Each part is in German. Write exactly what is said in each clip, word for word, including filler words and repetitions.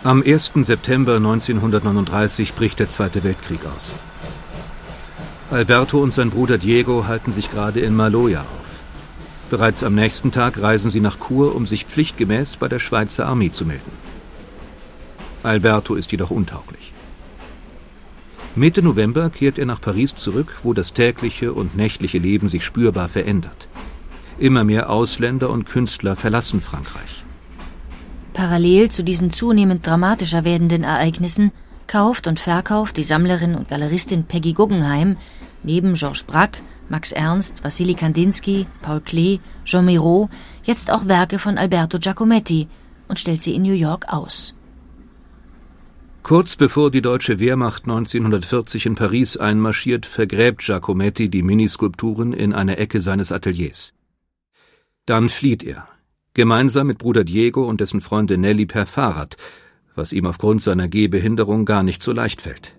Am ersten September neunzehnhundertneununddreißig bricht der Zweite Weltkrieg aus. Alberto und sein Bruder Diego halten sich gerade in Maloja auf. Bereits am nächsten Tag reisen sie nach Chur, um sich pflichtgemäß bei der Schweizer Armee zu melden. Alberto ist jedoch untauglich. Mitte November kehrt er nach Paris zurück, wo das tägliche und nächtliche Leben sich spürbar verändert. Immer mehr Ausländer und Künstler verlassen Frankreich. Parallel zu diesen zunehmend dramatischer werdenden Ereignissen kauft und verkauft die Sammlerin und Galeristin Peggy Guggenheim neben Georges Braque, Max Ernst, Wassily Kandinsky, Paul Klee, Jean Miro jetzt auch Werke von Alberto Giacometti und stellt sie in New York aus. Kurz bevor die deutsche Wehrmacht neunzehnhundertvierzig in Paris einmarschiert, vergräbt Giacometti die Miniskulpturen in einer Ecke seines Ateliers. Dann flieht er, gemeinsam mit Bruder Diego und dessen Freundin Nelly per Fahrrad, was ihm aufgrund seiner Gehbehinderung gar nicht so leicht fällt.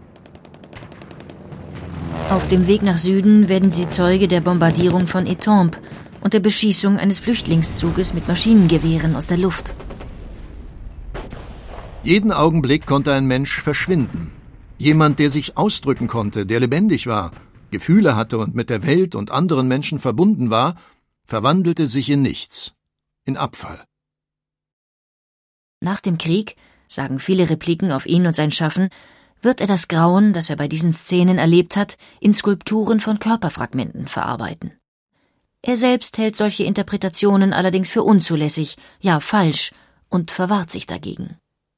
Auf dem Weg nach Süden werden sie Zeuge der Bombardierung von Étampes und der Beschießung eines Flüchtlingszuges mit Maschinengewehren aus der Luft. Jeden Augenblick konnte ein Mensch verschwinden. Jemand, der sich ausdrücken konnte, der lebendig war, Gefühle hatte und mit der Welt und anderen Menschen verbunden war, verwandelte sich in nichts, in Abfall. Nach dem Krieg, sagen viele Repliken auf ihn und sein Schaffen, wird er das Grauen, das er bei diesen Szenen erlebt hat, in Skulpturen von Körperfragmenten verarbeiten. Er selbst hält solche Interpretationen allerdings für unzulässig, ja falsch, und verwahrt sich dagegen.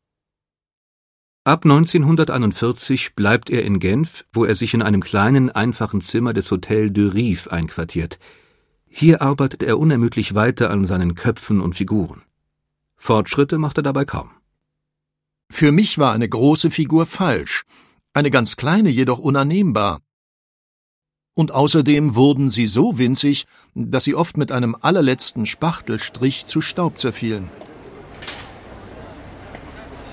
Ab neunzehnhunderteinundvierzig bleibt er in Genf, wo er sich in einem kleinen, einfachen Zimmer des Hôtel de Rive einquartiert. Hier arbeitet er unermüdlich weiter an seinen Köpfen und Figuren. Fortschritte macht er dabei kaum. Für mich war eine große Figur falsch, eine ganz kleine jedoch unannehmbar. Und außerdem wurden sie so winzig, dass sie oft mit einem allerletzten Spachtelstrich zu Staub zerfielen.